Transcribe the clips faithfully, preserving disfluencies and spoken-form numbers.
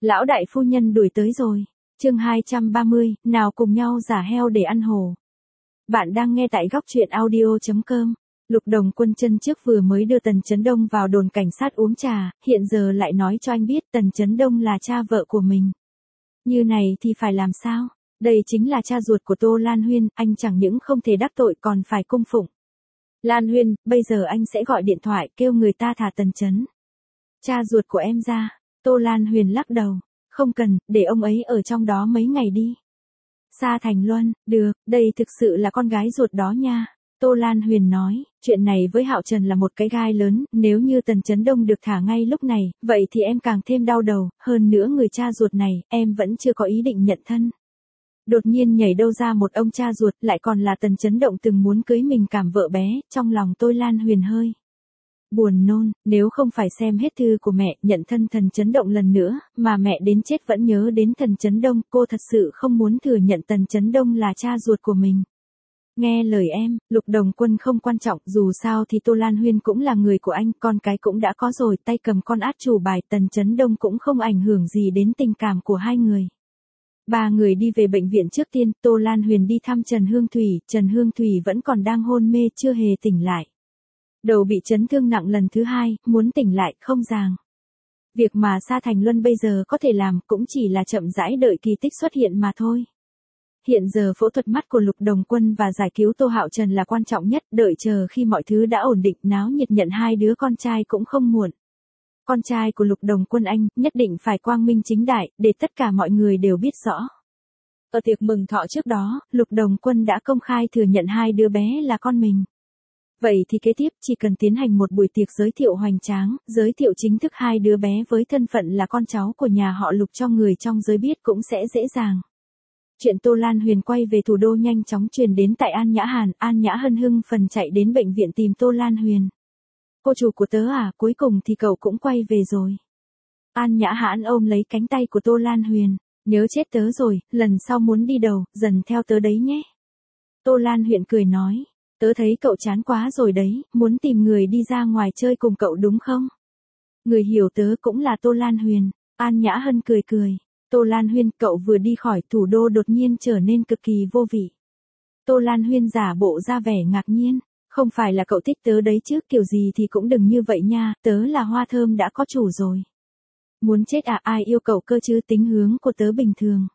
Lão đại phu nhân đuổi tới rồi. Chương hai trăm ba mươi, nào cùng nhau giả heo để ăn hổ. Bạn đang nghe tại góc truyện audio chấm com. Lục Đồng Quân chân trước vừa mới đưa Tần Chấn Đông vào đồn cảnh sát uống trà, hiện giờ lại nói cho anh biết Tần Chấn Đông là cha vợ của mình. Như này thì phải làm sao? Đây chính là cha ruột của Tô Lan Huyên, anh chẳng những không thể đắc tội còn phải cung phụng. Lan Huyên, bây giờ anh sẽ gọi điện thoại kêu người ta thả Tần Chấn. Cha ruột của em ra. Tô Lan Huyền lắc đầu. Không cần, để ông ấy ở trong đó mấy ngày đi. Sa Thành Luân, được, đây thực sự là con gái ruột đó nha. Tô Lan Huyền nói, chuyện này với Hạo Trần là một cái gai lớn, nếu như Tần Chấn Đông được thả ngay lúc này, vậy thì em càng thêm đau đầu, hơn nữa người cha ruột này, em vẫn chưa có ý định nhận thân. Đột nhiên nhảy đâu ra một ông cha ruột, lại còn là Tần Chấn Động từng muốn cưới mình cảm vợ bé, trong lòng Tô Lan Huyền hơi buồn nôn, nếu không phải xem hết thư của mẹ, nhận thân Tần Chấn Động lần nữa, mà mẹ đến chết vẫn nhớ đến Tần Chấn Đông, cô thật sự không muốn thừa nhận Tần Chấn Đông là cha ruột của mình. Nghe lời em, Lục Đồng Quân không quan trọng, dù sao thì Tô Lan Huyên cũng là người của anh, con cái cũng đã có rồi, tay cầm con át chủ bài, Tần Chấn Đông cũng không ảnh hưởng gì đến tình cảm của hai người. Ba người đi về bệnh viện trước tiên, Tô Lan Huyền đi thăm Trần Hương Thủy, Trần Hương Thủy vẫn còn đang hôn mê, chưa hề tỉnh lại. Đầu bị chấn thương nặng lần thứ hai, muốn tỉnh lại, không dàng. Việc mà Sa Thành Luân bây giờ có thể làm cũng chỉ là chậm rãi đợi kỳ tích xuất hiện mà thôi. Hiện giờ phẫu thuật mắt của Lục Đồng Quân và giải cứu Tô Hạo Trần là quan trọng nhất, đợi chờ khi mọi thứ đã ổn định, náo nhiệt nhận hai đứa con trai cũng không muộn. Con trai của Lục Đồng Quân anh, nhất định phải quang minh chính đại, để tất cả mọi người đều biết rõ. Ở tiệc mừng thọ trước đó, Lục Đồng Quân đã công khai thừa nhận hai đứa bé là con mình. Vậy thì kế tiếp chỉ cần tiến hành một buổi tiệc giới thiệu hoành tráng, giới thiệu chính thức hai đứa bé với thân phận là con cháu của nhà họ Lục cho người trong giới biết cũng sẽ dễ dàng. Chuyện Tô Lan Huyền quay về thủ đô nhanh chóng truyền đến tại An Nhã Hàn, An Nhã hân hưng phần chạy đến bệnh viện tìm Tô Lan Huyền. Cô chủ của tớ à, cuối cùng thì cậu cũng quay về rồi. An Nhã Hãn ôm lấy cánh tay của Tô Lan Huyền, nhớ chết tớ rồi, lần sau muốn đi đâu, dần theo tớ đấy nhé. Tô Lan Huyền cười nói, tớ thấy cậu chán quá rồi đấy, muốn tìm người đi ra ngoài chơi cùng cậu đúng không? Người hiểu tớ cũng là Tô Lan Huyền. An Nhã Hân cười cười. Tô Lan Huyên, cậu vừa đi khỏi thủ đô đột nhiên trở nên cực kỳ vô vị. Tô Lan Huyên giả bộ ra vẻ ngạc nhiên. Không phải là cậu thích tớ đấy chứ, kiểu gì thì cũng đừng như vậy nha, tớ là hoa thơm đã có chủ rồi. Muốn chết à, ai yêu cậu cơ chứ, tính hướng của tớ bình thường.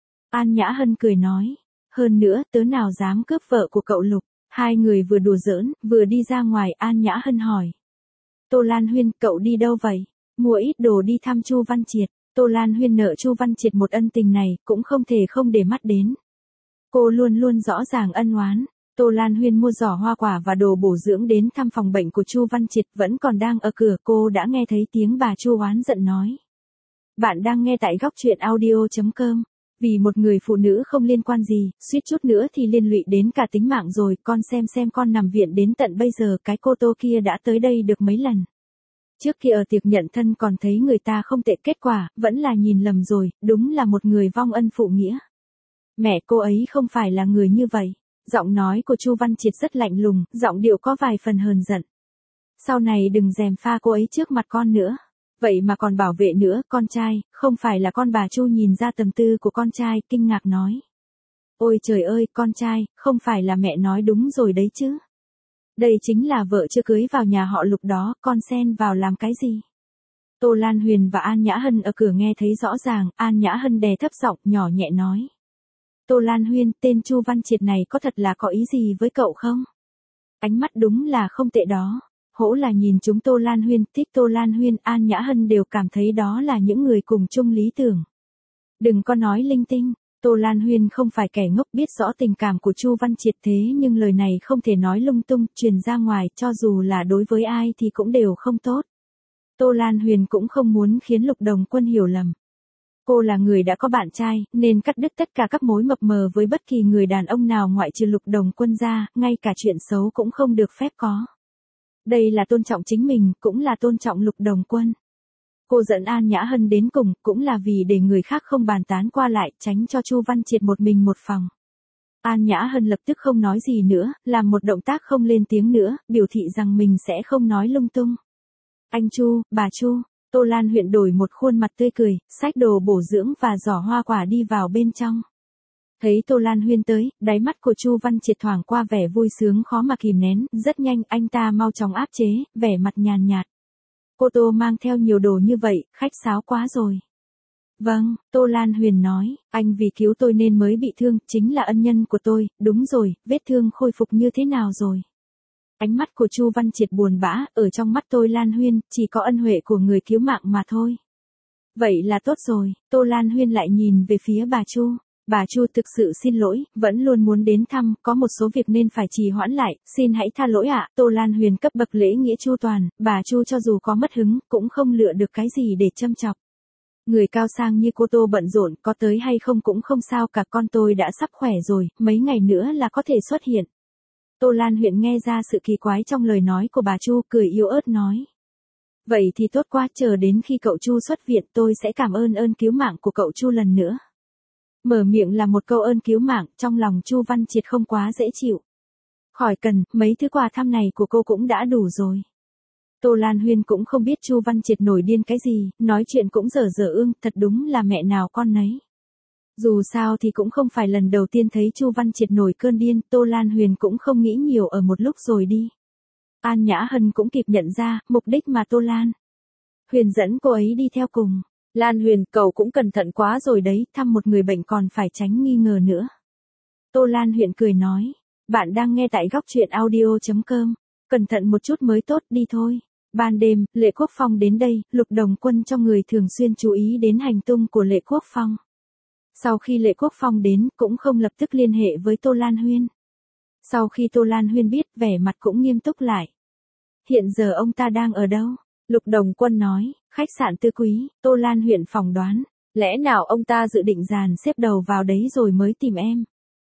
An Nhã Hân cười nói. Hơn nữa, tớ nào dám cướp vợ của cậu Lục. Hai người vừa đùa giỡn, vừa đi ra ngoài, An Nhã Hân hỏi. Tô Lan Huyên, cậu đi đâu vậy? Mua ít đồ đi thăm Chu Văn Triệt. Tô Lan Huyên nợ Chu Văn Triệt một ân tình này, cũng không thể không để mắt đến. Cô luôn luôn rõ ràng ân oán. Tô Lan Huyên mua giỏ hoa quả và đồ bổ dưỡng đến thăm phòng bệnh của Chu Văn Triệt, vẫn còn đang ở cửa, cô đã nghe thấy tiếng bà Chu oán giận nói. Bạn đang nghe tại góc truyện audio chấm com. Vì một người phụ nữ không liên quan gì, suýt chút nữa thì liên lụy đến cả tính mạng rồi, con xem xem con nằm viện đến tận bây giờ, cái cô Tô kia đã tới đây được mấy lần. Trước kia ở tiệc nhận thân còn thấy người ta không tệ, kết quả, vẫn là nhìn lầm rồi, đúng là một người vong ân phụ nghĩa. Mẹ cô ấy không phải là người như vậy. Giọng nói của Chu Văn Triệt rất lạnh lùng, giọng điệu có vài phần hờn giận. Sau này đừng gièm pha cô ấy trước mặt con nữa. Vậy mà còn bảo vệ nữa, con trai, không phải là con. Bà Chu nhìn ra tâm tư của con trai, kinh ngạc nói. Ôi trời ơi, con trai, không phải là mẹ nói đúng rồi đấy chứ. Đây chính là vợ chưa cưới vào nhà họ Lục đó, con xen vào làm cái gì? Tô Lan Huyền và An Nhã Hân ở cửa nghe thấy rõ ràng, An Nhã Hân đè thấp giọng, nhỏ nhẹ nói. Tô Lan Huyên, tên Chu Văn Triệt này có thật là có ý gì với cậu không? Ánh mắt đúng là không tệ đó. Hỗ là nhìn chúng Tô Lan Huyên, thích Tô Lan Huyên, An Nhã Hân đều cảm thấy đó là những người cùng chung lý tưởng. Đừng có nói linh tinh, Tô Lan Huyên không phải kẻ ngốc, biết rõ tình cảm của Chu Văn Triệt, thế nhưng lời này không thể nói lung tung, truyền ra ngoài, cho dù là đối với ai thì cũng đều không tốt. Tô Lan Huyền cũng không muốn khiến Lục Đồng Quân hiểu lầm. Cô là người đã có bạn trai, nên cắt đứt tất cả các mối mập mờ với bất kỳ người đàn ông nào ngoại trừ Lục Đồng Quân ra, ngay cả chuyện xấu cũng không được phép có. Đây là tôn trọng chính mình, cũng là tôn trọng Lục Đồng Quân. Cô dẫn An Nhã Hân đến cùng, cũng là vì để người khác không bàn tán qua lại, tránh cho Chu Văn Triệt một mình một phòng. An Nhã Hân lập tức không nói gì nữa, làm một động tác không lên tiếng nữa, biểu thị rằng mình sẽ không nói lung tung. Anh Chu, bà Chu. Tô Lan Huyền đổi một khuôn mặt tươi cười, xách đồ bổ dưỡng và giỏ hoa quả đi vào bên trong. Thấy Tô Lan Huyên tới, đáy mắt của Chu Văn Triệt thoảng qua vẻ vui sướng khó mà kìm nén, rất nhanh anh ta mau chóng áp chế, vẻ mặt nhàn nhạt. Cô Tô mang theo nhiều đồ như vậy, khách sáo quá rồi. Vâng, Tô Lan Huyền nói, anh vì cứu tôi nên mới bị thương, chính là ân nhân của tôi, đúng rồi, vết thương khôi phục như thế nào rồi? Ánh mắt của Chu Văn Triệt buồn bã, ở trong mắt tôi Lan Huyên, chỉ có ân huệ của người cứu mạng mà thôi. Vậy là tốt rồi, Tô Lan Huyên lại nhìn về phía bà Chu. Bà Chu thực sự xin lỗi, vẫn luôn muốn đến thăm, có một số việc nên phải trì hoãn lại, xin hãy tha lỗi ạ. Tô Lan Huyền cấp bậc lễ nghĩa chu toàn, bà Chu cho dù có mất hứng, cũng không lựa được cái gì để châm chọc. Người cao sang như cô Tô bận rộn, có tới hay không cũng không sao cả, con tôi đã sắp khỏe rồi, mấy ngày nữa là có thể xuất hiện. Tô Lan Huyền nghe ra sự kỳ quái trong lời nói của bà Chu, cười yếu ớt nói. Vậy thì tốt quá, chờ đến khi cậu Chu xuất viện tôi sẽ cảm ơn ơn cứu mạng của cậu Chu lần nữa. Mở miệng là một câu ơn cứu mạng, trong lòng Chu Văn Triệt không quá dễ chịu. Khỏi cần, mấy thứ quà thăm này của cô cũng đã đủ rồi. Tô Lan Huyên cũng không biết Chu Văn Triệt nổi điên cái gì, nói chuyện cũng dở dở ương, thật đúng là mẹ nào con nấy. Dù sao thì cũng không phải lần đầu tiên thấy Chu Văn Triệt nổi cơn điên, Tô Lan Huyền cũng không nghĩ nhiều ở một lúc rồi đi. An Nhã Hân cũng kịp nhận ra, mục đích mà Tô Lan Huyền dẫn cô ấy đi theo cùng. Lan Huyền, cậu cũng cẩn thận quá rồi đấy, thăm một người bệnh còn phải tránh nghi ngờ nữa. Tô Lan Huyền cười nói, bạn đang nghe tại góc truyện audio chấm com, cẩn thận một chút mới tốt, đi thôi. Ban đêm, Lệ Quốc Phong đến đây, Lục Đồng Quân cho người thường xuyên chú ý đến hành tung của Lệ Quốc Phong. Sau khi Lệ Quốc Phong đến, cũng không lập tức liên hệ với Tô Lan Huyên. Sau khi Tô Lan Huyên biết, vẻ mặt cũng nghiêm túc lại. Hiện giờ ông ta đang ở đâu? Lục Đồng Quân nói, khách sạn Tư Quý. Tô Lan Huyền phỏng đoán, lẽ nào ông ta dự định dàn xếp đầu vào đấy rồi mới tìm em?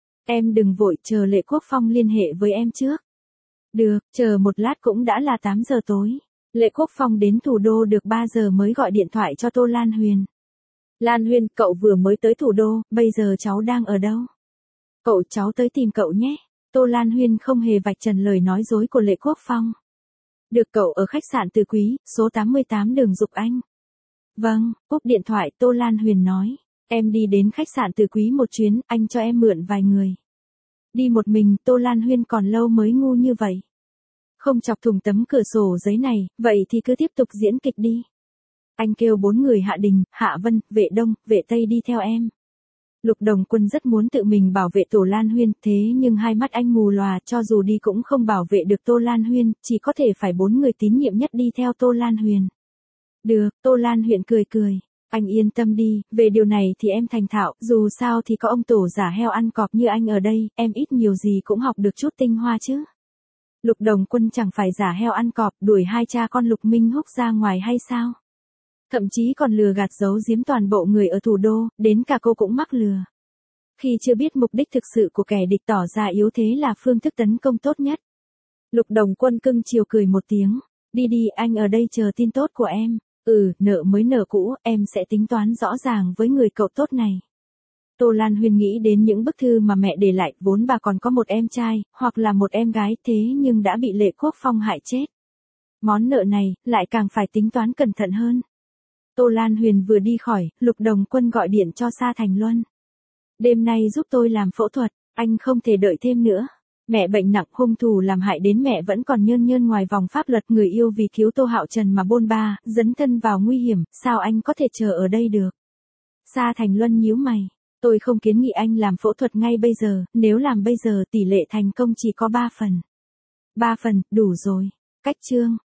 Em đừng vội, chờ Lệ Quốc Phong liên hệ với em trước. Được, chờ một lát, cũng đã là tám giờ tối. Lệ Quốc Phong đến thủ đô được ba giờ mới gọi điện thoại cho Tô Lan Huyền. Lan Huyền, cậu vừa mới tới thủ đô, bây giờ cháu đang ở đâu? Cậu cháu tới tìm cậu nhé. Tô Lan Huyền không hề vạch trần lời nói dối của Lệ Quốc Phong. Được, cậu ở khách sạn Từ Quý, số tám mươi tám đường Dục Anh. Vâng, cúp điện thoại, Tô Lan Huyền nói. Em đi đến khách sạn Từ Quý một chuyến, anh cho em mượn vài người. Đi một mình, Tô Lan Huyền còn lâu mới ngu như vậy. Không chọc thủng tấm cửa sổ giấy này, vậy thì cứ tiếp tục diễn kịch đi. Anh kêu bốn người Hạ Đình, Hạ Vân, Vệ Đông, Vệ Tây đi theo em. Lục Đồng Quân rất muốn tự mình bảo vệ Tô Lan Huyên, thế nhưng hai mắt anh mù lòa, cho dù đi cũng không bảo vệ được Tô Lan Huyên, chỉ có thể phải bốn người tín nhiệm nhất đi theo Tô Lan Huyền. Được, Tô Lan Huyền cười cười. Anh yên tâm đi, về điều này thì em thành thạo, dù sao thì có ông tổ giả heo ăn cọp như anh ở đây, em ít nhiều gì cũng học được chút tinh hoa chứ. Lục Đồng Quân chẳng phải giả heo ăn cọp, đuổi hai cha con Lục Minh Húc ra ngoài hay sao? Thậm chí còn lừa gạt giấu giếm toàn bộ người ở thủ đô, đến cả cô cũng mắc lừa. Khi chưa biết mục đích thực sự của kẻ địch tỏ ra yếu thế là phương thức tấn công tốt nhất. Lục Đồng Quân cưng chiều cười một tiếng. Đi đi, anh ở đây chờ tin tốt của em. Ừ, nợ mới nợ cũ, em sẽ tính toán rõ ràng với người cậu tốt này. Tô Lan Huyền nghĩ đến những bức thư mà mẹ để lại, vốn bà còn có một em trai, hoặc là một em gái, thế nhưng đã bị Lệ Quốc Phong hại chết. Món nợ này, lại càng phải tính toán cẩn thận hơn. Tô Lan Huyền vừa đi khỏi, Lục Đồng Quân gọi điện cho Sa Thành Luân. Đêm nay giúp tôi làm phẫu thuật, anh không thể đợi thêm nữa. Mẹ bệnh nặng, hung thủ làm hại đến mẹ vẫn còn nhơn nhơn ngoài vòng pháp luật, người yêu vì cứu Tô Hạo Trần mà bôn ba, dấn thân vào nguy hiểm, sao anh có thể chờ ở đây được? Sa Thành Luân nhíu mày, tôi không kiến nghị anh làm phẫu thuật ngay bây giờ, nếu làm bây giờ tỷ lệ thành công chỉ có ba phần. ba phần, đủ rồi. Cách chương